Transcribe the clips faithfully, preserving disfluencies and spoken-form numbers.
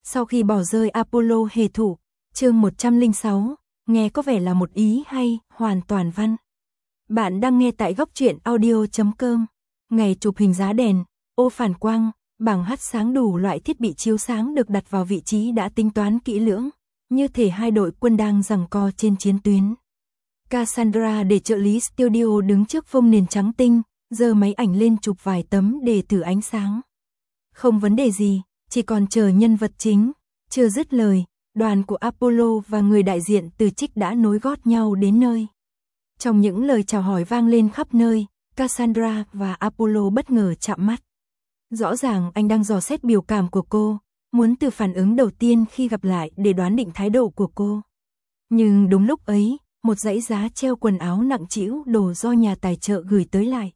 Sau khi bỏ rơi Apollo hề thủ, chương một trăm lẻ sáu, nghe có vẻ là một ý hay, hoàn toàn văn. Bạn đang nghe tại góc truyện audio chấm com. Ngày chụp hình giá đèn, ô phản quang, bảng hắt sáng đủ loại thiết bị chiếu sáng được đặt vào vị trí đã tính toán kỹ lưỡng, như thể hai đội quân đang giằng co trên chiến tuyến. Cassandra để trợ lý studio đứng trước phông nền trắng tinh, giơ máy ảnh lên chụp vài tấm để thử ánh sáng. Không vấn đề gì, chỉ còn chờ nhân vật chính. Chưa dứt lời, đoàn của Apollo và người đại diện từ Trích đã nối gót nhau đến nơi. Trong những lời chào hỏi vang lên khắp nơi, Cassandra và Apollo bất ngờ chạm mắt. Rõ ràng anh đang dò xét biểu cảm của cô, muốn từ phản ứng đầu tiên khi gặp lại để đoán định thái độ của cô. Nhưng đúng lúc ấy, một dãy giá treo quần áo nặng trĩu đồ do nhà tài trợ gửi tới lại.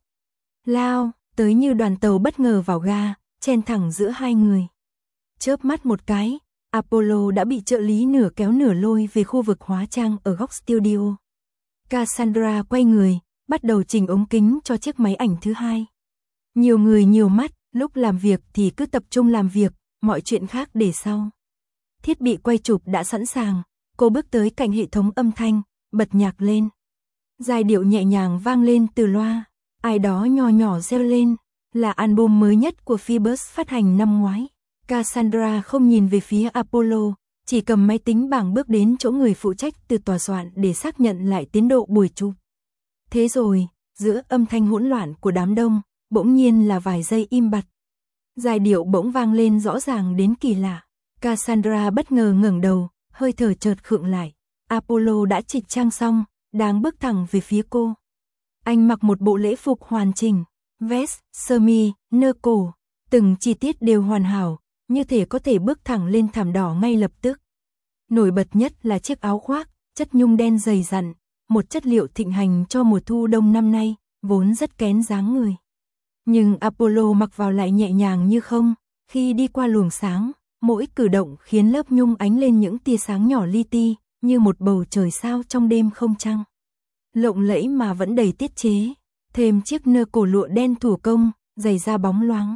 Lao, tới như đoàn tàu bất ngờ vào ga, chen thẳng giữa hai người. Chớp mắt một cái, Apollo đã bị trợ lý nửa kéo nửa lôi về khu vực hóa trang ở góc studio. Cassandra quay người, bắt đầu chỉnh ống kính cho chiếc máy ảnh thứ hai. Nhiều người nhiều mắt, lúc làm việc thì cứ tập trung làm việc, mọi chuyện khác để sau. Thiết bị quay chụp đã sẵn sàng, cô bước tới cạnh hệ thống âm thanh, bật nhạc lên. Giai điệu nhẹ nhàng vang lên từ loa, ai đó nhỏ nhỏ reo lên, là album mới nhất của Phoebus phát hành năm ngoái. Cassandra không nhìn về phía Apollo, chỉ cầm máy tính bảng bước đến chỗ người phụ trách từ tòa soạn để xác nhận lại tiến độ buổi chụp. Thế rồi, giữa âm thanh hỗn loạn của đám đông, bỗng nhiên là vài giây im bặt. Giai điệu bỗng vang lên rõ ràng đến kỳ lạ. Cassandra bất ngờ ngẩng đầu, hơi thở chợt khựng lại. Apollo đã trịch trang xong, đang bước thẳng về phía cô. Anh mặc một bộ lễ phục hoàn chỉnh, vest, sơ mi, nơ cổ, từng chi tiết đều hoàn hảo, như thể có thể bước thẳng lên thảm đỏ ngay lập tức. Nổi bật nhất là chiếc áo khoác, chất nhung đen dày dặn, một chất liệu thịnh hành cho mùa thu đông năm nay, vốn rất kén dáng người. Nhưng Apollo mặc vào lại nhẹ nhàng như không, khi đi qua luồng sáng, mỗi cử động khiến lớp nhung ánh lên những tia sáng nhỏ li ti, như một bầu trời sao trong đêm không trăng. Lộng lẫy mà vẫn đầy tiết chế, thêm chiếc nơ cổ lụa đen thủ công, giày da bóng loáng.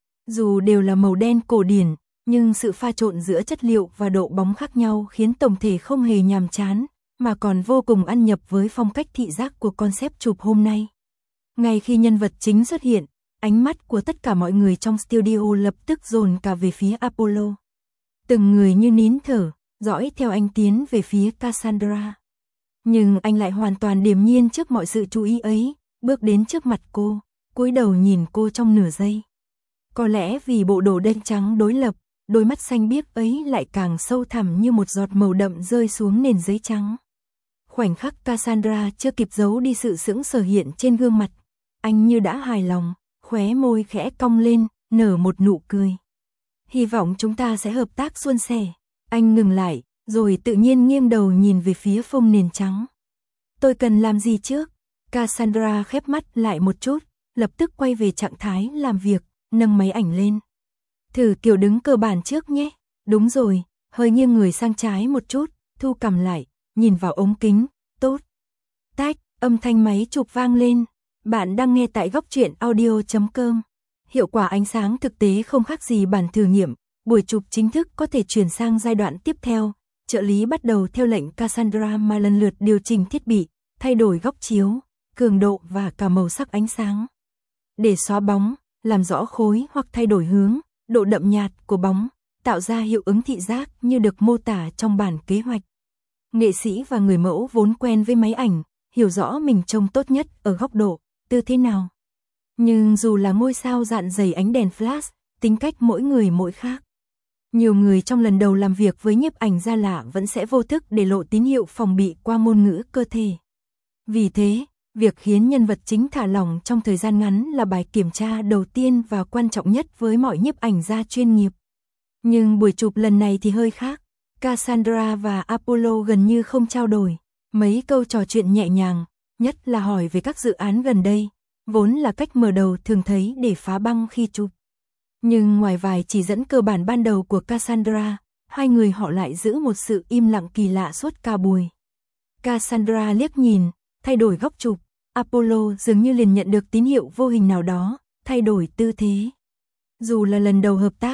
Dù đều là màu đen cổ điển, nhưng sự pha trộn giữa chất liệu và độ bóng khác nhau khiến tổng thể không hề nhàm chán, mà còn vô cùng ăn nhập với phong cách thị giác của concept chụp hôm nay. Ngay khi nhân vật chính xuất hiện, ánh mắt của tất cả mọi người trong studio lập tức dồn cả về phía Apollo. Từng người như nín thở, dõi theo anh tiến về phía Cassandra. Nhưng anh lại hoàn toàn điềm nhiên trước mọi sự chú ý ấy, bước đến trước mặt cô, cúi đầu nhìn cô trong nửa giây. Có lẽ vì bộ đồ đen trắng đối lập, đôi mắt xanh biếc ấy lại càng sâu thẳm như một giọt màu đậm rơi xuống nền giấy trắng. Khoảnh khắc Cassandra chưa kịp giấu đi sự sững sờ hiện trên gương mặt, anh như đã hài lòng, khóe môi khẽ cong lên, nở một nụ cười. Hy vọng chúng ta sẽ hợp tác suôn sẻ. Anh ngừng lại, rồi tự nhiên nghiêng đầu nhìn về phía phông nền trắng. Tôi cần làm gì trước? Cassandra khép mắt lại một chút, lập tức quay về trạng thái làm việc, nâng máy ảnh lên. Thử kiểu đứng cơ bản trước nhé. Đúng rồi, hơi nghiêng người sang trái một chút, thu cằm lại, nhìn vào ống kính, tốt. Tách, âm thanh máy chụp vang lên. Bạn đang nghe tại góc truyện audio chấm com. Hiệu quả ánh sáng thực tế không khác gì bản thử nghiệm. Buổi chụp chính thức có thể chuyển sang giai đoạn tiếp theo. Trợ lý bắt đầu theo lệnh Cassandra mà lần lượt điều chỉnh thiết bị, thay đổi góc chiếu, cường độ và cả màu sắc ánh sáng. Để xóa bóng, làm rõ khối hoặc thay đổi hướng, độ đậm nhạt của bóng, tạo ra hiệu ứng thị giác như được mô tả trong bản kế hoạch. Nghệ sĩ và người mẫu vốn quen với máy ảnh, hiểu rõ mình trông tốt nhất ở góc độ, tư thế nào. Nhưng dù là ngôi sao dạn dày ánh đèn flash, tính cách mỗi người mỗi khác. Nhiều người trong lần đầu làm việc với nhiếp ảnh gia lạ vẫn sẽ vô thức để lộ tín hiệu phòng bị qua ngôn ngữ cơ thể. Vì thế, việc khiến nhân vật chính thả lỏng trong thời gian ngắn là bài kiểm tra đầu tiên và quan trọng nhất với mọi nhiếp ảnh gia chuyên nghiệp. Nhưng buổi chụp lần này thì hơi khác. Cassandra và Apollo gần như không trao đổi. Mấy câu trò chuyện nhẹ nhàng, nhất là hỏi về các dự án gần đây, vốn là cách mở đầu thường thấy để phá băng khi chụp. Nhưng ngoài vài chỉ dẫn cơ bản ban đầu của Cassandra, hai người họ lại giữ một sự im lặng kỳ lạ suốt cả buổi. Cassandra liếc nhìn, thay đổi góc chụp, Apollo dường như liền nhận được tín hiệu vô hình nào đó, thay đổi tư thế. Dù là lần đầu hợp tác,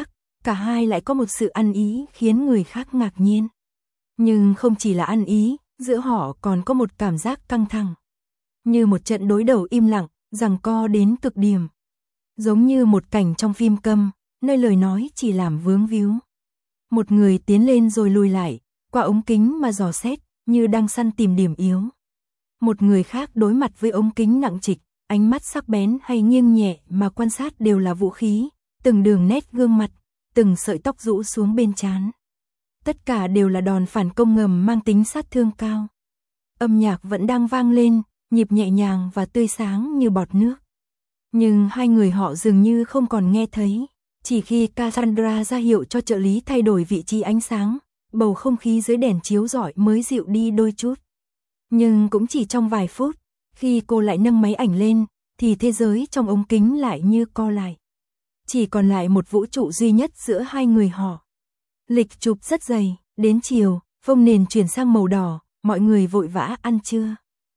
cả hai lại có một sự ăn ý khiến người khác ngạc nhiên. Nhưng không chỉ là ăn ý, giữa họ còn có một cảm giác căng thẳng. Như một trận đối đầu im lặng, giằng co đến cực điểm. Giống như một cảnh trong phim câm, nơi lời nói chỉ làm vướng víu. Một người tiến lên rồi lùi lại, qua ống kính mà dò xét, như đang săn tìm điểm yếu. Một người khác đối mặt với ống kính nặng trịch, ánh mắt sắc bén hay nghiêng nhẹ mà quan sát đều là vũ khí, từng đường nét gương mặt, từng sợi tóc rũ xuống bên trán. Tất cả đều là đòn phản công ngầm mang tính sát thương cao. Âm nhạc vẫn đang vang lên, nhịp nhẹ nhàng và tươi sáng như bọt nước. Nhưng hai người họ dường như không còn nghe thấy. Chỉ khi Cassandra ra hiệu cho trợ lý thay đổi vị trí ánh sáng, bầu không khí dưới đèn chiếu rọi mới dịu đi đôi chút. Nhưng cũng chỉ trong vài phút, khi cô lại nâng máy ảnh lên, thì thế giới trong ống kính lại như co lại. Chỉ còn lại một vũ trụ duy nhất giữa hai người họ. Lịch chụp rất dày, đến chiều, phông nền chuyển sang màu đỏ, mọi người vội vã ăn trưa.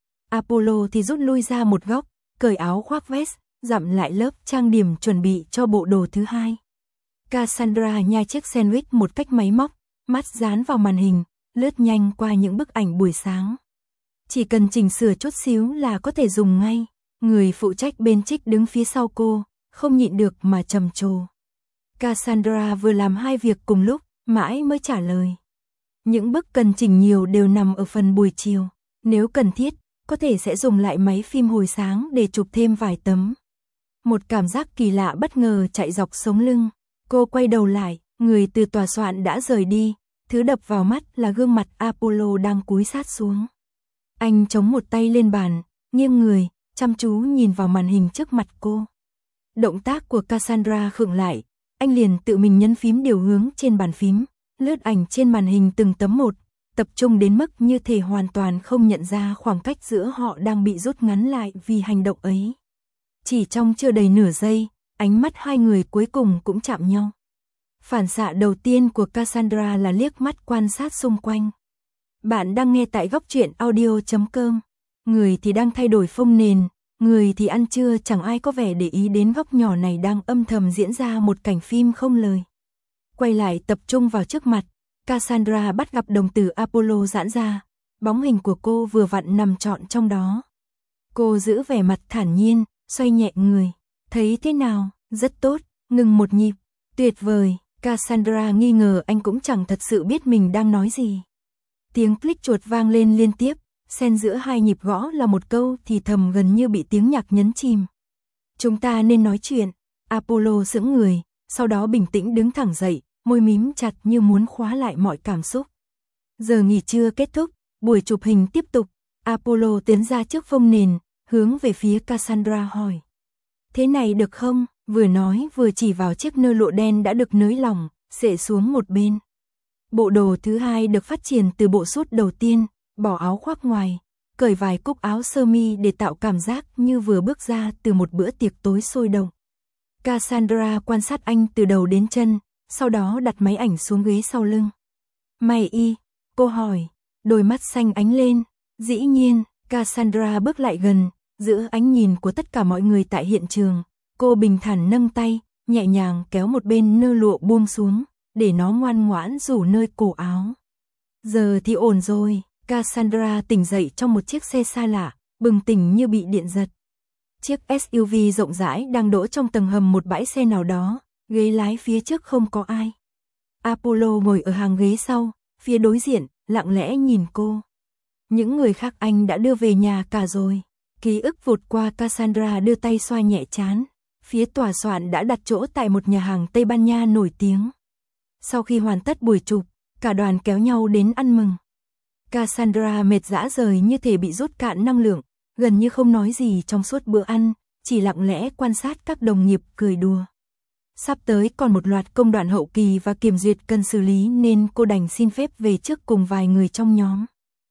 Apollo thì rút lui ra một góc, cởi áo khoác vest, dặm lại lớp trang điểm chuẩn bị cho bộ đồ thứ hai. Cassandra nhai chiếc sandwich một cách máy móc, mắt dán vào màn hình, lướt nhanh qua những bức ảnh buổi sáng. Chỉ cần chỉnh sửa chút xíu là có thể dùng ngay. Người phụ trách bên trích đứng phía sau cô, không nhịn được mà trầm trồ. Cassandra vừa làm hai việc cùng lúc, mãi mới trả lời. Những bức cần chỉnh nhiều đều nằm ở phần buổi chiều. Nếu cần thiết, có thể sẽ dùng lại máy phim hồi sáng để chụp thêm vài tấm. Một cảm giác kỳ lạ bất ngờ chạy dọc sống lưng. Cô quay đầu lại, người từ tòa soạn đã rời đi. Thứ đập vào mắt là gương mặt Apollo đang cúi sát xuống. Anh chống một tay lên bàn, nghiêng người, chăm chú nhìn vào màn hình trước mặt cô. Động tác của Cassandra khựng lại, anh liền tự mình nhấn phím điều hướng trên bàn phím, lướt ảnh trên màn hình từng tấm một, tập trung đến mức như thể hoàn toàn không nhận ra khoảng cách giữa họ đang bị rút ngắn lại vì hành động ấy. Chỉ trong chưa đầy nửa giây, ánh mắt hai người cuối cùng cũng chạm nhau. Phản xạ đầu tiên của Cassandra là liếc mắt quan sát xung quanh. Bạn đang nghe tại góc truyện audio chấm com. Người thì đang thay đổi phông nền, người thì ăn trưa, chẳng ai có vẻ để ý đến góc nhỏ này đang âm thầm diễn ra một cảnh phim không lời. Quay lại tập trung vào trước mặt, Cassandra bắt gặp đồng tử Apollo giãn ra, bóng hình của cô vừa vặn nằm trọn trong đó. Cô giữ vẻ mặt thản nhiên, xoay nhẹ người. Thấy thế nào? Rất tốt, ngừng một nhịp. Tuyệt vời. Cassandra nghi ngờ anh cũng chẳng thật sự biết mình đang nói gì. Tiếng click chuột vang lên liên tiếp, xen giữa hai nhịp gõ là một câu thì thầm gần như bị tiếng nhạc nhấn chìm. Chúng ta nên nói chuyện. Apollo sững người, sau đó bình tĩnh đứng thẳng dậy, môi mím chặt như muốn khóa lại mọi cảm xúc. Giờ nghỉ trưa kết thúc, buổi chụp hình tiếp tục. Apollo tiến ra trước phông nền, hướng về phía Cassandra hỏi. Thế này được không? Vừa nói vừa chỉ vào chiếc nơ lụa đen đã được nới lỏng, xệ xuống một bên. Bộ đồ thứ hai được phát triển từ bộ sút đầu tiên, bỏ áo khoác ngoài, cởi vài cúc áo sơ mi để tạo cảm giác như vừa bước ra từ một bữa tiệc tối sôi động. Cassandra quan sát anh từ đầu đến chân, sau đó đặt máy ảnh xuống ghế sau lưng. Mày y, cô hỏi, đôi mắt xanh ánh lên. Dĩ nhiên. Cassandra bước lại gần, giữa ánh nhìn của tất cả mọi người tại hiện trường. Cô bình thản nâng tay, nhẹ nhàng kéo một bên nơ lụa buông xuống, để nó ngoan ngoãn rủ nơi cổ áo. Giờ thì ổn rồi. Cassandra tỉnh dậy trong một chiếc xe xa lạ, bừng tỉnh như bị điện giật. Chiếc ét u vê rộng rãi đang đỗ trong tầng hầm một bãi xe nào đó, ghế lái phía trước không có ai. Apollo ngồi ở hàng ghế sau, phía đối diện, lặng lẽ nhìn cô. Những người khác anh đã đưa về nhà cả rồi. Ký ức vụt qua, Cassandra đưa tay xoa nhẹ trán. Phía tòa soạn đã đặt chỗ tại một nhà hàng Tây Ban Nha nổi tiếng. Sau khi hoàn tất buổi chụp, cả đoàn kéo nhau đến ăn mừng. Cassandra mệt rã rời như thể bị rút cạn năng lượng, gần như không nói gì trong suốt bữa ăn, chỉ lặng lẽ quan sát các đồng nghiệp cười đùa. Sắp tới còn một loạt công đoạn hậu kỳ và kiểm duyệt cần xử lý nên cô đành xin phép về trước cùng vài người trong nhóm.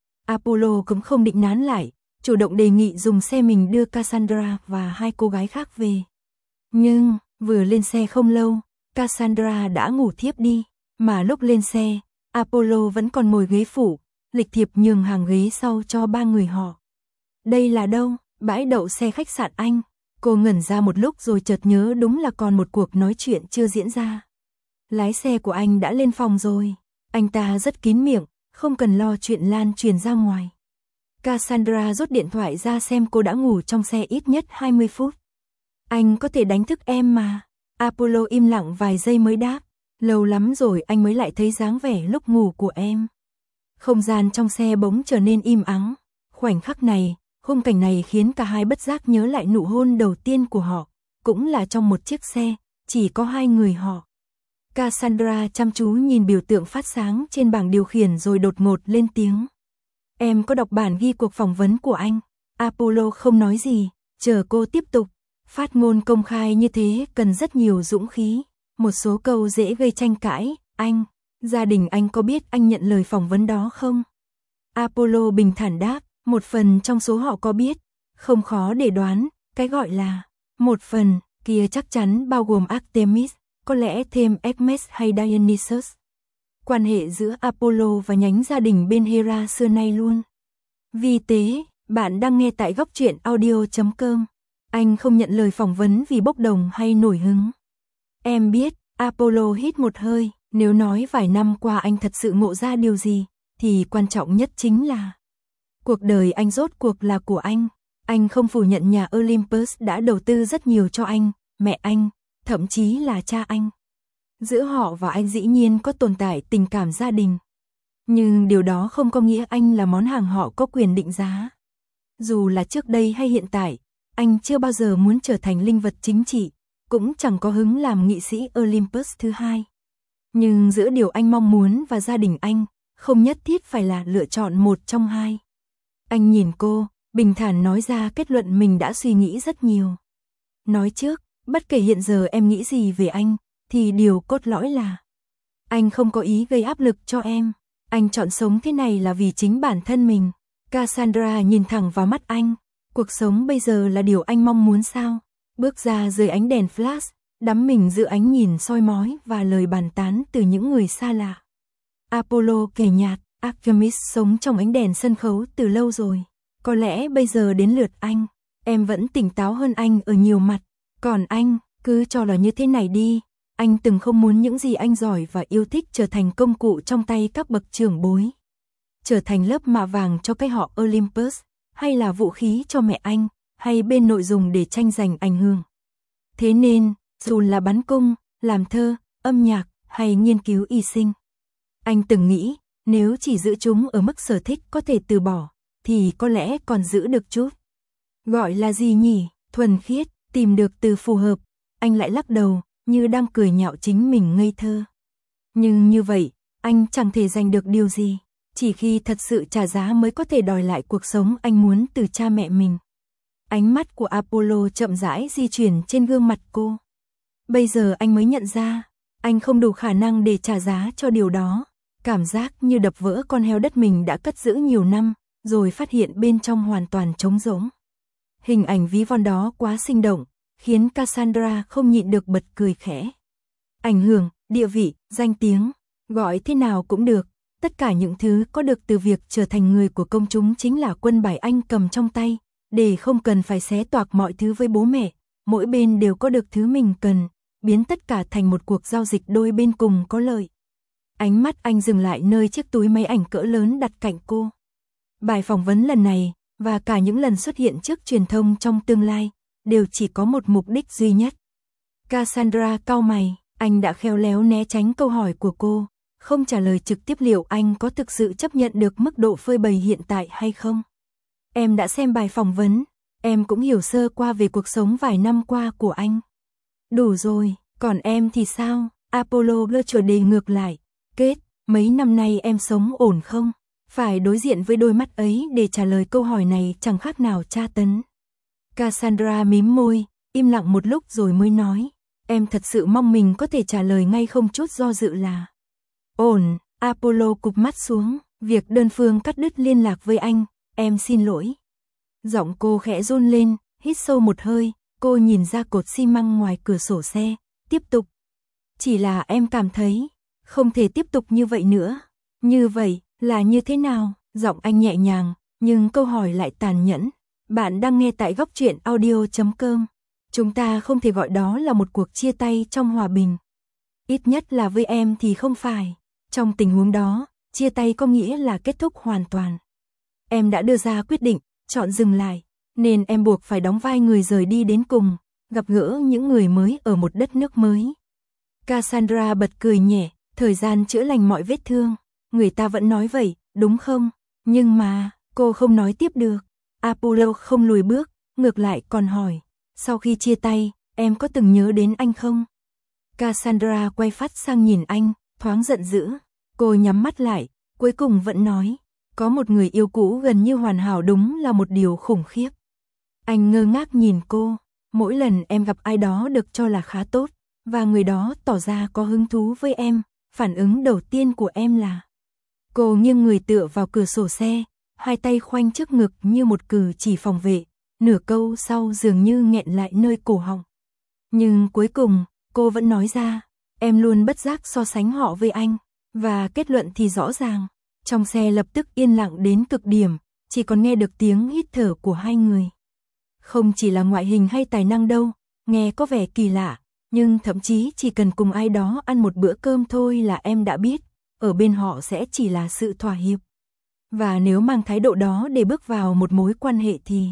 Apollo cũng không định nán lại, chủ động đề nghị dùng xe mình đưa Cassandra và hai cô gái khác về. Nhưng, vừa lên xe không lâu, Cassandra đã ngủ thiếp đi, mà lúc lên xe, Apollo vẫn còn ngồi ghế phụ, lịch thiệp nhường hàng ghế sau cho ba người họ. Đây là đâu? Bãi đậu xe khách sạn Anh. Cô ngẩn ra một lúc rồi chợt nhớ đúng là còn một cuộc nói chuyện chưa diễn ra. Lái xe của anh đã lên phòng rồi. Anh ta rất kín miệng, không cần lo chuyện lan truyền ra ngoài. Cassandra rút điện thoại ra xem cô đã ngủ trong xe ít nhất hai mươi phút. Anh có thể đánh thức em mà. Apollo im lặng vài giây mới đáp. Lâu lắm rồi anh mới lại thấy dáng vẻ lúc ngủ của em. Không gian trong xe bỗng trở nên im ắng. Khoảnh khắc này, khung cảnh này khiến cả hai bất giác nhớ lại nụ hôn đầu tiên của họ. Cũng là trong một chiếc xe, chỉ có hai người họ. Cassandra chăm chú nhìn biểu tượng phát sáng trên bảng điều khiển rồi đột ngột lên tiếng. Em có đọc bản ghi cuộc phỏng vấn của anh. Apollo không nói gì, chờ cô tiếp tục. Phát ngôn công khai như thế cần rất nhiều dũng khí. Một số câu dễ gây tranh cãi. Anh, gia đình anh có biết anh nhận lời phỏng vấn đó không? Apollo bình thản đáp, một phần trong số họ có biết. Không khó để đoán, cái gọi là một phần kia chắc chắn bao gồm Artemis, có lẽ thêm Hermes hay Dionysus. Quan hệ giữa Apollo và nhánh gia đình bên Hera xưa nay luôn. Vì thế, bạn đang nghe tại góc truyện audio chấm com. Anh không nhận lời phỏng vấn vì bốc đồng hay nổi hứng. Em biết, Apollo hít một hơi, nếu nói vài năm qua anh thật sự ngộ ra điều gì, thì quan trọng nhất chính là cuộc đời anh rốt cuộc là của anh. Anh không phủ nhận nhà Olympus đã đầu tư rất nhiều cho anh, mẹ anh, thậm chí là cha anh. Giữa họ và anh dĩ nhiên có tồn tại tình cảm gia đình. Nhưng điều đó không có nghĩa anh là món hàng họ có quyền định giá. Dù là trước đây hay hiện tại, anh chưa bao giờ muốn trở thành linh vật chính trị, cũng chẳng có hứng làm nghị sĩ Olympus thứ hai. Nhưng giữa điều anh mong muốn và gia đình anh, không nhất thiết phải là lựa chọn một trong hai. Anh nhìn cô, bình thản nói ra kết luận mình đã suy nghĩ rất nhiều. Nói trước, bất kể hiện giờ em nghĩ gì về anh, thì điều cốt lõi là anh không có ý gây áp lực cho em. Anh chọn sống thế này là vì chính bản thân mình. Cassandra nhìn thẳng vào mắt anh. Cuộc sống bây giờ là điều anh mong muốn sao? Bước ra dưới ánh đèn flash, đắm mình giữa ánh nhìn soi mói và lời bàn tán từ những người xa lạ. Apollo kể nhạt, Artemis sống trong ánh đèn sân khấu từ lâu rồi. Có lẽ bây giờ đến lượt anh. Em vẫn tỉnh táo hơn anh ở nhiều mặt. Còn anh, cứ cho là như thế này đi. Anh từng không muốn những gì anh giỏi và yêu thích trở thành công cụ trong tay các bậc trưởng bối. Trở thành lớp mạ vàng cho cái họ Olympus, hay là vũ khí cho mẹ anh, hay bên nội dùng để tranh giành ảnh hưởng. Thế nên, dù là bắn cung, làm thơ, âm nhạc, hay nghiên cứu y sinh, anh từng nghĩ, nếu chỉ giữ chúng ở mức sở thích có thể từ bỏ, thì có lẽ còn giữ được chút. Gọi là gì nhỉ? Thuần khiết, tìm được từ phù hợp. Anh lại lắc đầu, như đang cười nhạo chính mình ngây thơ. Nhưng như vậy, anh chẳng thể giành được điều gì. Chỉ khi thật sự trả giá mới có thể đòi lại cuộc sống anh muốn từ cha mẹ mình. Ánh mắt của Apollo chậm rãi di chuyển trên gương mặt cô. Bây giờ anh mới nhận ra, anh không đủ khả năng để trả giá cho điều đó. Cảm giác như đập vỡ con heo đất mình đã cất giữ nhiều năm, rồi phát hiện bên trong hoàn toàn trống rỗng. Hình ảnh ví von đó quá sinh động, khiến Cassandra không nhịn được bật cười khẽ. Ảnh hưởng, địa vị, danh tiếng, gọi thế nào cũng được. Tất cả những thứ có được từ việc trở thành người của công chúng chính là quân bài anh cầm trong tay, để không cần phải xé toạc mọi thứ với bố mẹ, mỗi bên đều có được thứ mình cần, biến tất cả thành một cuộc giao dịch đôi bên cùng có lợi. Ánh mắt anh dừng lại nơi chiếc túi máy ảnh cỡ lớn đặt cạnh cô. Bài phỏng vấn lần này, và cả những lần xuất hiện trước truyền thông trong tương lai, đều chỉ có một mục đích duy nhất. Cassandra cau mày, anh đã khéo léo né tránh câu hỏi của cô, không trả lời trực tiếp liệu anh có thực sự chấp nhận được mức độ phơi bày hiện tại hay không. Em đã xem bài phỏng vấn, em cũng hiểu sơ qua về cuộc sống vài năm qua của anh. Đủ rồi, còn em thì sao? Apollo lơ trở đề ngược lại. Kết, mấy năm nay em sống ổn không? Phải đối diện với đôi mắt ấy để trả lời câu hỏi này chẳng khác nào tra tấn. Cassandra mím môi, im lặng một lúc rồi mới nói. Em thật sự mong mình có thể trả lời ngay không chút do dự là ổn. Apollo cụp mắt xuống, việc đơn phương cắt đứt liên lạc với anh, em xin lỗi. Giọng cô khẽ run lên, hít sâu một hơi, cô nhìn ra cột xi măng ngoài cửa sổ xe, tiếp tục. Chỉ là em cảm thấy, không thể tiếp tục như vậy nữa. Như vậy, là như thế nào? Giọng anh nhẹ nhàng, nhưng câu hỏi lại tàn nhẫn. Bạn đang nghe tại góc truyện audio chấm com. Chúng ta không thể gọi đó là một cuộc chia tay trong hòa bình. Ít nhất là với em thì không phải. Trong tình huống đó, chia tay có nghĩa là kết thúc hoàn toàn. Em đã đưa ra quyết định, chọn dừng lại, nên em buộc phải đóng vai người rời đi đến cùng, gặp gỡ những người mới ở một đất nước mới. Cassandra bật cười nhẹ, thời gian chữa lành mọi vết thương. Người ta vẫn nói vậy, đúng không? Nhưng mà, cô không nói tiếp được. Apollo không lùi bước, ngược lại còn hỏi, sau khi chia tay, em có từng nhớ đến anh không? Cassandra quay phát sang nhìn anh, thoáng giận dữ. Cô nhắm mắt lại, cuối cùng vẫn nói, có một người yêu cũ gần như hoàn hảo đúng là một điều khủng khiếp. Anh ngơ ngác nhìn cô, mỗi lần em gặp ai đó được cho là khá tốt, và người đó tỏ ra có hứng thú với em, phản ứng đầu tiên của em là... Cô nghiêng người tựa vào cửa sổ xe, hai tay khoanh trước ngực như một cử chỉ phòng vệ, nửa câu sau dường như nghẹn lại nơi cổ họng. Nhưng cuối cùng, cô vẫn nói ra, em luôn bất giác so sánh họ với anh, và kết luận thì rõ ràng. Trong xe lập tức yên lặng đến cực điểm, chỉ còn nghe được tiếng hít thở của hai người. Không chỉ là ngoại hình hay tài năng đâu, nghe có vẻ kỳ lạ, nhưng thậm chí chỉ cần cùng ai đó ăn một bữa cơm thôi là em đã biết, ở bên họ sẽ chỉ là sự thỏa hiệp. Và nếu mang thái độ đó để bước vào một mối quan hệ thì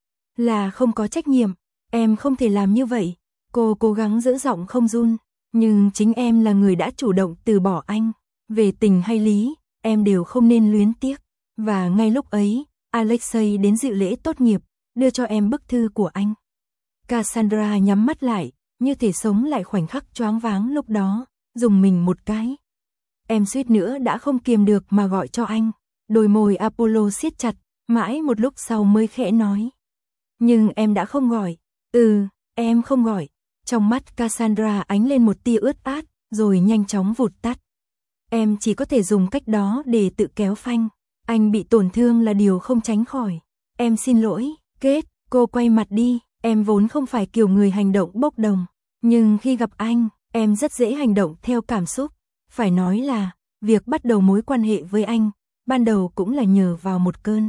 là không có trách nhiệm, em không thể làm như vậy. Cô cố gắng giữ giọng không run, nhưng chính em là người đã chủ động từ bỏ anh. Về tình hay lý, em đều không nên luyến tiếc. Và ngay lúc ấy, Alexei đến dự lễ tốt nghiệp, đưa cho em bức thư của anh. Cassandra nhắm mắt lại, như thể sống lại khoảnh khắc choáng váng lúc đó, dùng mình một cái. Em suýt nữa đã không kiềm được mà gọi cho anh. Đôi môi Apollo siết chặt, mãi một lúc sau mới khẽ nói. Nhưng em đã không gọi. Ừ, em không gọi. Trong mắt Cassandra ánh lên một tia ướt át, rồi nhanh chóng vụt tắt. Em chỉ có thể dùng cách đó để tự kéo phanh. Anh bị tổn thương là điều không tránh khỏi. Em xin lỗi, Kết. Cô quay mặt đi. Em vốn không phải kiểu người hành động bốc đồng. Nhưng khi gặp anh, em rất dễ hành động theo cảm xúc. Phải nói là, việc bắt đầu mối quan hệ với anh, ban đầu cũng là nhờ vào một cơn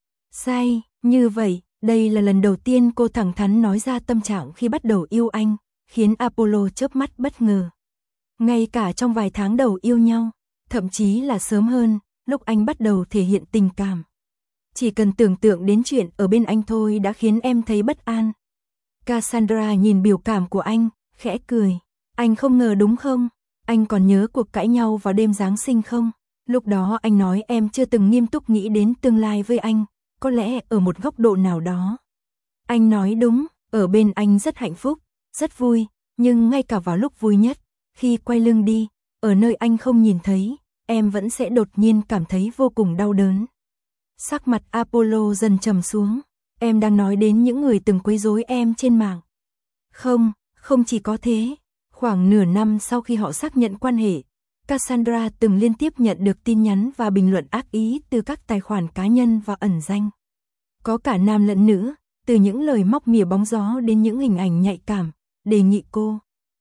say. Như vậy, đây là lần đầu tiên cô thẳng thắn nói ra tâm trạng khi bắt đầu yêu anh, khiến Apollo chớp mắt bất ngờ. Ngay cả trong vài tháng đầu yêu nhau, thậm chí là sớm hơn, lúc anh bắt đầu thể hiện tình cảm. Chỉ cần tưởng tượng đến chuyện ở bên anh thôi đã khiến em thấy bất an. Cassandra nhìn biểu cảm của anh, khẽ cười. Anh không ngờ đúng không? Anh còn nhớ cuộc cãi nhau vào đêm Giáng sinh không? Lúc đó anh nói em chưa từng nghiêm túc nghĩ đến tương lai với anh, có lẽ ở một góc độ nào đó. Anh nói đúng, ở bên anh rất hạnh phúc, rất vui, nhưng ngay cả vào lúc vui nhất, khi quay lưng đi, ở nơi anh không nhìn thấy, em vẫn sẽ đột nhiên cảm thấy vô cùng đau đớn. Sắc mặt Apollo dần trầm xuống, em đang nói đến những người từng quấy rối em trên mạng. Không, không chỉ có thế. Khoảng nửa năm sau khi họ xác nhận quan hệ, Cassandra từng liên tiếp nhận được tin nhắn và bình luận ác ý từ các tài khoản cá nhân và ẩn danh. Có cả nam lẫn nữ, từ những lời móc mỉa bóng gió đến những hình ảnh nhạy cảm, đề nghị cô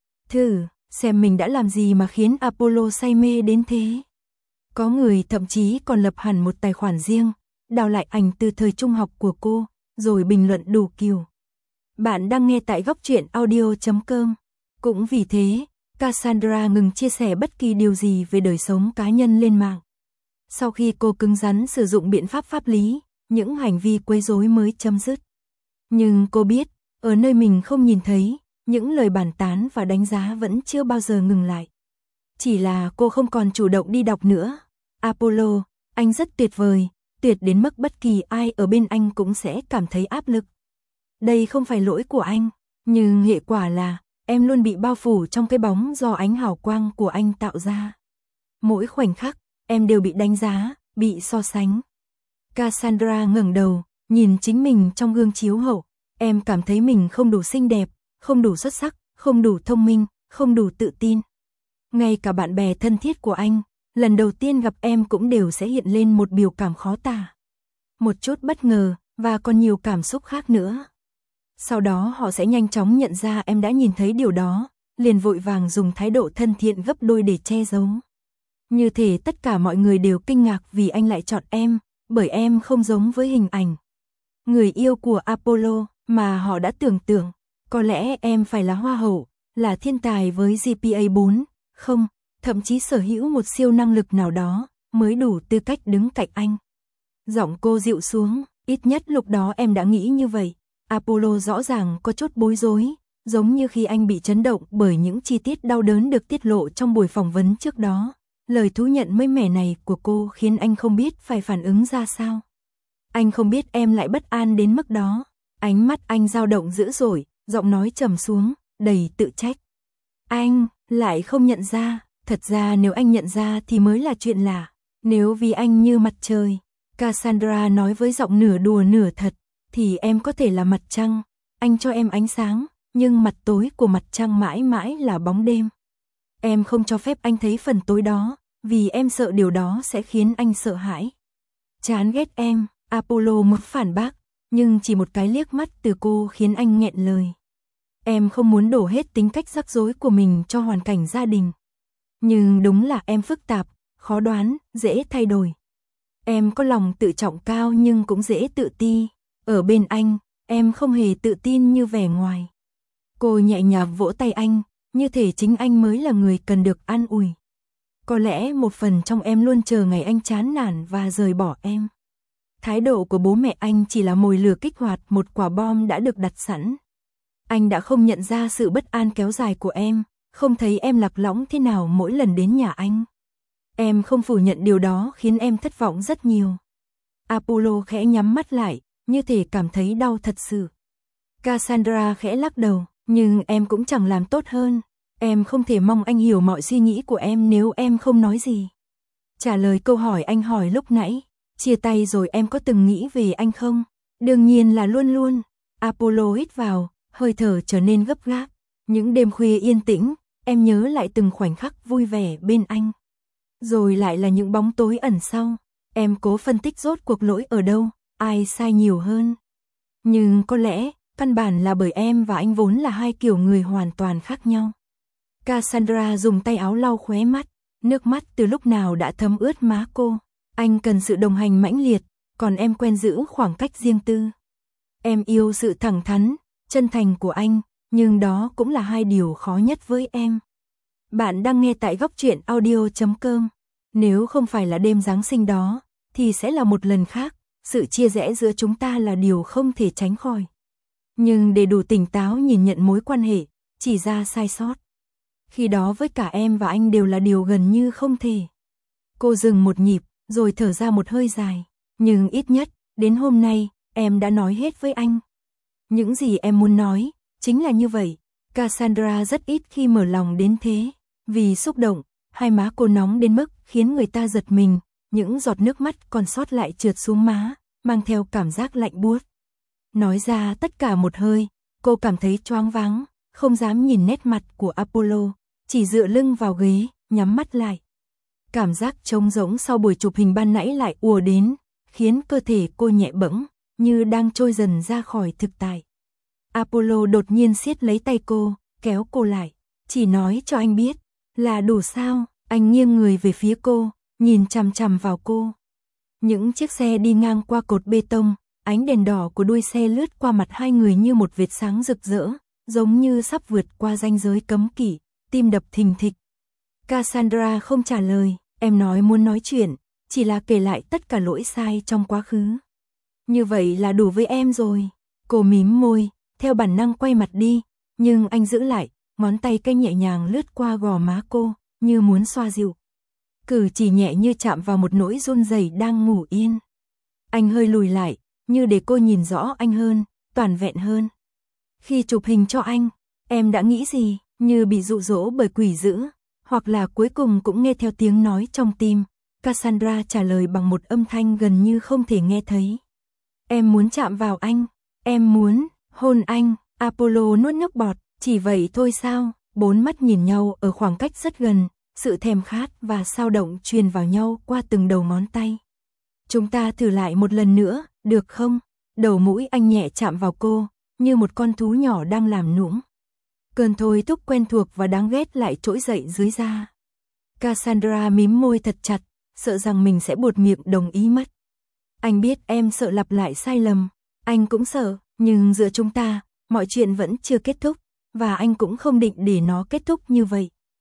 thử xem mình đã làm gì mà khiến Apollo say mê đến thế. Có người thậm chí còn lập hẳn một tài khoản riêng, đào lại ảnh từ thời trung học của cô, rồi bình luận đủ kiểu. Bạn đang nghe tại góc truyện audio chấm com. Cũng vì thế, Cassandra ngừng chia sẻ bất kỳ điều gì về đời sống cá nhân lên mạng. Sau khi cô cứng rắn sử dụng biện pháp pháp lý, những hành vi quấy rối mới chấm dứt. Nhưng cô biết, ở nơi mình không nhìn thấy, những lời bàn tán và đánh giá vẫn chưa bao giờ ngừng lại. Chỉ là cô không còn chủ động đi đọc nữa. Apollo, anh rất tuyệt vời, tuyệt đến mức bất kỳ ai ở bên anh cũng sẽ cảm thấy áp lực. Đây không phải lỗi của anh, nhưng hệ quả là em luôn bị bao phủ trong cái bóng do ánh hào quang của anh tạo ra. Mỗi khoảnh khắc, em đều bị đánh giá, bị so sánh. Cassandra ngẩng đầu, nhìn chính mình trong gương chiếu hậu. Em cảm thấy mình không đủ xinh đẹp, không đủ xuất sắc, không đủ thông minh, không đủ tự tin. Ngay cả bạn bè thân thiết của anh, lần đầu tiên gặp em cũng đều sẽ hiện lên một biểu cảm khó tả. Một chút bất ngờ, và còn nhiều cảm xúc khác nữa. Sau đó họ sẽ nhanh chóng nhận ra em đã nhìn thấy điều đó, liền vội vàng dùng thái độ thân thiện gấp đôi để che giấu. Như thể tất cả mọi người đều kinh ngạc vì anh lại chọn em, bởi em không giống với hình ảnh người yêu của Apollo mà họ đã tưởng tượng. Có lẽ em phải là hoa hậu, là thiên tài với giê pê a bốn, không, thậm chí sở hữu một siêu năng lực nào đó, mới đủ tư cách đứng cạnh anh. Giọng cô dịu xuống, ít nhất lúc đó em đã nghĩ như vậy. Apollo rõ ràng có chút bối rối, giống như khi anh bị chấn động bởi những chi tiết đau đớn được tiết lộ trong buổi phỏng vấn trước đó. Lời thú nhận mới mẻ này của cô khiến anh không biết phải phản ứng ra sao. Anh không biết em lại bất an đến mức đó. Ánh mắt anh dao động dữ dội, giọng nói trầm xuống, đầy tự trách. Anh lại không nhận ra, thật ra nếu anh nhận ra thì mới là chuyện lạ. Nếu vì anh như mặt trời, Cassandra nói với giọng nửa đùa nửa thật, thì em có thể là mặt trăng. Anh cho em ánh sáng, nhưng mặt tối của mặt trăng mãi mãi là bóng đêm. Em không cho phép anh thấy phần tối đó, vì em sợ điều đó sẽ khiến anh sợ hãi. Chán ghét em, Apollo muốn phản bác, nhưng chỉ một cái liếc mắt từ cô khiến anh nghẹn lời. Em không muốn đổ hết tính cách rắc rối của mình cho hoàn cảnh gia đình. Nhưng đúng là em phức tạp, khó đoán, dễ thay đổi. Em có lòng tự trọng cao nhưng cũng dễ tự ti. Ở bên anh, em không hề tự tin như vẻ ngoài. Cô nhẹ nhàng vỗ tay anh, như thể chính anh mới là người cần được an ủi. Có lẽ một phần trong em luôn chờ ngày anh chán nản và rời bỏ em. Thái độ của bố mẹ anh chỉ là mồi lửa kích hoạt một quả bom đã được đặt sẵn. Anh đã không nhận ra sự bất an kéo dài của em, không thấy em lạc lõng thế nào mỗi lần đến nhà anh. Em không phủ nhận điều đó khiến em thất vọng rất nhiều. Apollo khẽ nhắm mắt lại, như thể cảm thấy đau thật sự. Cassandra khẽ lắc đầu, nhưng em cũng chẳng làm tốt hơn. Em không thể mong anh hiểu mọi suy nghĩ của em nếu em không nói gì. Trả lời câu hỏi anh hỏi lúc nãy, chia tay rồi em có từng nghĩ về anh không? Đương nhiên là luôn luôn. Apollo hít vào, hơi thở trở nên gấp gáp. Những đêm khuya yên tĩnh, em nhớ lại từng khoảnh khắc vui vẻ bên anh. Rồi lại là những bóng tối ẩn sau. Em cố phân tích rốt cuộc lỗi ở đâu, ai sai nhiều hơn. Nhưng có lẽ, căn bản là bởi em và anh vốn là hai kiểu người hoàn toàn khác nhau. Cassandra dùng tay áo lau khóe mắt, nước mắt từ lúc nào đã thấm ướt má cô. Anh cần sự đồng hành mãnh liệt, còn em quen giữ khoảng cách riêng tư. Em yêu sự thẳng thắn, chân thành của anh, nhưng đó cũng là hai điều khó nhất với em. Bạn đang nghe tại góc truyện audio chấm com. Nếu không phải là đêm Giáng sinh đó, thì sẽ là một lần khác. Sự chia rẽ giữa chúng ta là điều không thể tránh khỏi. Nhưng để đủ tỉnh táo nhìn nhận mối quan hệ, chỉ ra sai sót. Khi đó với cả em và anh đều là điều gần như không thể. Cô dừng một nhịp, rồi thở ra một hơi dài. Nhưng ít nhất, đến hôm nay, em đã nói hết với anh. Những gì em muốn nói, chính là như vậy. Cassandra rất ít khi mở lòng đến thế. Vì xúc động, hai má cô nóng đến mức khiến người ta giật mình. Những giọt nước mắt còn sót lại trượt xuống má, mang theo cảm giác lạnh buốt. Nói ra tất cả một hơi, cô cảm thấy choáng váng, không dám nhìn nét mặt của Apollo, chỉ dựa lưng vào ghế, nhắm mắt lại. Cảm giác trống rỗng sau buổi chụp hình ban nãy lại ùa đến, khiến cơ thể cô nhẹ bẫng, như đang trôi dần ra khỏi thực tại. Apollo đột nhiên siết lấy tay cô, kéo cô lại, chỉ nói cho anh biết, là đủ sao. Anh nghiêng người về phía cô, nhìn chằm chằm vào cô. Những chiếc xe đi ngang qua cột bê tông, ánh đèn đỏ của đuôi xe lướt qua mặt hai người như một vệt sáng rực rỡ, giống như sắp vượt qua ranh giới cấm kỵ, tim đập thình thịch. Cassandra không trả lời, em nói muốn nói chuyện, chỉ là kể lại tất cả lỗi sai trong quá khứ. Như vậy là đủ với em rồi. Cô mím môi, theo bản năng quay mặt đi, nhưng anh giữ lại, ngón tay cái nhẹ nhàng lướt qua gò má cô, như muốn xoa dịu. Cử chỉ nhẹ như chạm vào một nỗi run rẩy đang ngủ yên. Anh hơi lùi lại, như để cô nhìn rõ anh hơn, toàn vẹn hơn. Khi chụp hình cho anh, em đã nghĩ gì, như bị dụ dỗ bởi quỷ dữ, hoặc là cuối cùng cũng nghe theo tiếng nói trong tim. Cassandra trả lời bằng một âm thanh gần như không thể nghe thấy. Em muốn chạm vào anh, em muốn hôn anh. Apollo nuốt nước bọt, chỉ vậy thôi sao? Bốn mắt nhìn nhau ở khoảng cách rất gần, sự thèm khát và sao động truyền vào nhau qua từng đầu ngón tay. Chúng ta thử lại một lần nữa, được không? Đầu mũi anh nhẹ chạm vào cô, như một con thú nhỏ đang làm nũng. Cơn thôi thúc quen thuộc và đáng ghét lại trỗi dậy dưới da. Cassandra mím môi thật chặt, sợ rằng mình sẽ buột miệng đồng ý mất. Anh biết em sợ lặp lại sai lầm, anh cũng sợ, nhưng giữa chúng ta, mọi chuyện vẫn chưa kết thúc, và anh cũng không định để nó kết thúc như vậy.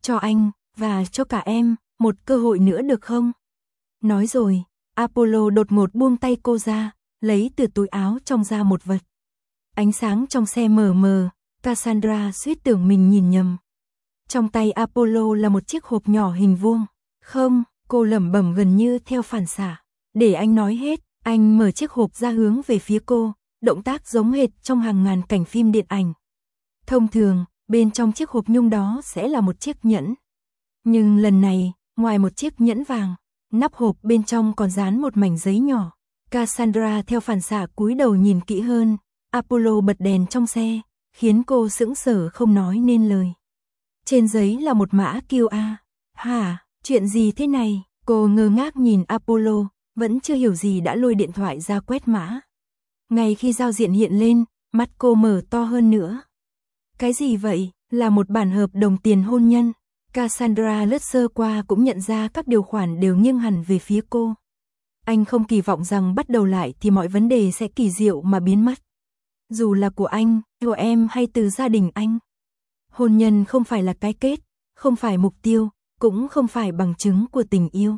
cho anh, và cho cả em, một cơ hội nữa được không? Nói rồi, Apollo đột ngột buông tay cô ra, lấy từ túi áo trong ra một vật. Ánh sáng trong xe mờ mờ, Cassandra suýt tưởng mình nhìn nhầm. Trong tay Apollo là một chiếc hộp nhỏ hình vuông. Không, cô lẩm bẩm gần như theo phản xạ. Để anh nói hết, anh mở chiếc hộp ra hướng về phía cô, động tác giống hệt trong hàng ngàn cảnh phim điện ảnh. Thông thường, bên trong chiếc hộp nhung đó sẽ là một chiếc nhẫn. Nhưng lần này, ngoài một chiếc nhẫn vàng, nắp hộp bên trong còn dán một mảnh giấy nhỏ. Cassandra theo phản xạ cúi đầu nhìn kỹ hơn, Apollo bật đèn trong xe, khiến cô sững sờ không nói nên lời. Trên giấy là một mã quy rờ. Hả, chuyện gì thế này? Cô ngơ ngác nhìn Apollo, vẫn chưa hiểu gì đã lôi điện thoại ra quét mã. Ngay khi giao diện hiện lên, mắt cô mở to hơn nữa. Cái gì vậy? Là một bản hợp đồng tiền hôn nhân. Cassandra lướt sơ qua cũng nhận ra các điều khoản đều nghiêng hẳn về phía cô. Anh không kỳ vọng rằng bắt đầu lại thì mọi vấn đề sẽ kỳ diệu mà biến mất. Dù là của anh, của em hay từ gia đình anh. Hôn nhân không phải là cái kết, không phải mục tiêu, cũng không phải bằng chứng của tình yêu.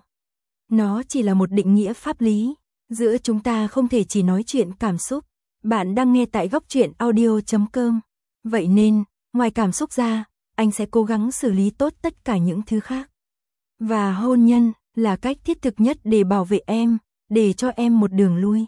Nó chỉ là một định nghĩa pháp lý. Giữa chúng ta không thể chỉ nói chuyện cảm xúc. Bạn đang nghe tại góc truyện audio chấm com. Vậy nên, ngoài cảm xúc ra, anh sẽ cố gắng xử lý tốt tất cả những thứ khác. Và hôn nhân là cách thiết thực nhất để bảo vệ em, để cho em một đường lui.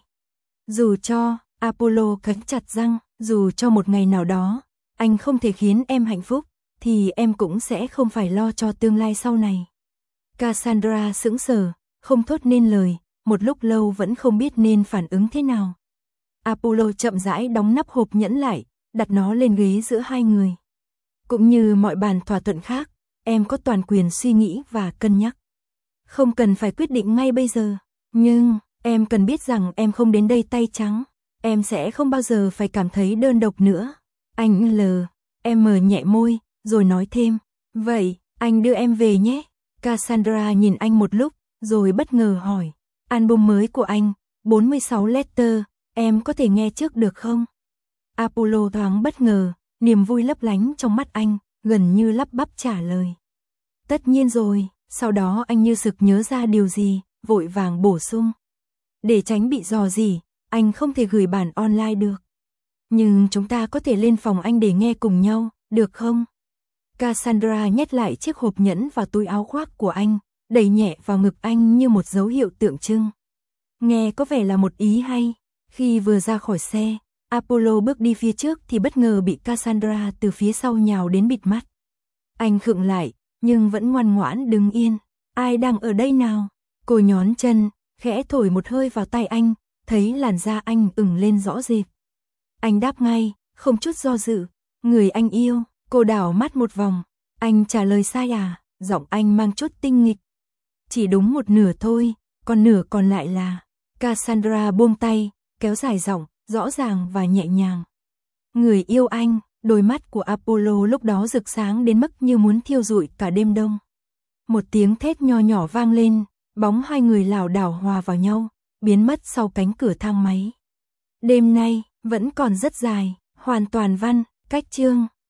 Dù cho, Apollo cắn chặt răng, dù cho một ngày nào đó, anh không thể khiến em hạnh phúc, thì em cũng sẽ không phải lo cho tương lai sau này. Cassandra sững sờ, không thốt nên lời, một lúc lâu vẫn không biết nên phản ứng thế nào. Apollo chậm rãi đóng nắp hộp nhẫn lại, đặt nó lên ghế giữa hai người. Cũng như mọi bản thỏa thuận khác, em có toàn quyền suy nghĩ và cân nhắc. Không cần phải quyết định ngay bây giờ, nhưng em cần biết rằng em không đến đây tay trắng. Em sẽ không bao giờ phải cảm thấy đơn độc nữa. Anh lờ, em mờ nhẹ môi, rồi nói thêm. Vậy, anh đưa em về nhé. Cassandra nhìn anh một lúc, rồi bất ngờ hỏi. Album mới của anh, bốn mươi sáu letter, em có thể nghe trước được không? Apollo thoáng bất ngờ, niềm vui lấp lánh trong mắt anh, gần như lắp bắp trả lời. Tất nhiên rồi, sau đó anh như sực nhớ ra điều gì, vội vàng bổ sung. Để tránh bị dò dỉ, anh không thể gửi bản online được. Nhưng chúng ta có thể lên phòng anh để nghe cùng nhau, được không? Cassandra nhét lại chiếc hộp nhẫn vào túi áo khoác của anh, đẩy nhẹ vào ngực anh như một dấu hiệu tượng trưng. Nghe có vẻ là một ý hay. Khi vừa ra khỏi xe, Apollo bước đi phía trước thì bất ngờ bị Cassandra từ phía sau nhào đến bịt mắt. Anh khựng lại, nhưng vẫn ngoan ngoãn đứng yên. Ai đang ở đây nào? Cô nhón chân, khẽ thổi một hơi vào tay anh, thấy làn da anh ửng lên rõ rệt. Anh đáp ngay, không chút do dự. Người anh yêu. Cô đảo mắt một vòng. Anh trả lời sai à? Giọng anh mang chút tinh nghịch. Chỉ đúng một nửa thôi, còn nửa còn lại là... Cassandra buông tay, kéo dài giọng, rõ ràng và nhẹ nhàng. Người yêu anh. Đôi mắt của Apollo lúc đó rực sáng đến mức như muốn thiêu rụi cả đêm đông. Một tiếng thét nho nhỏ vang lên, bóng hai người lảo đảo hòa vào nhau, biến mất sau cánh cửa thang máy. Đêm nay vẫn còn rất dài. Hoàn toàn văn, cách chương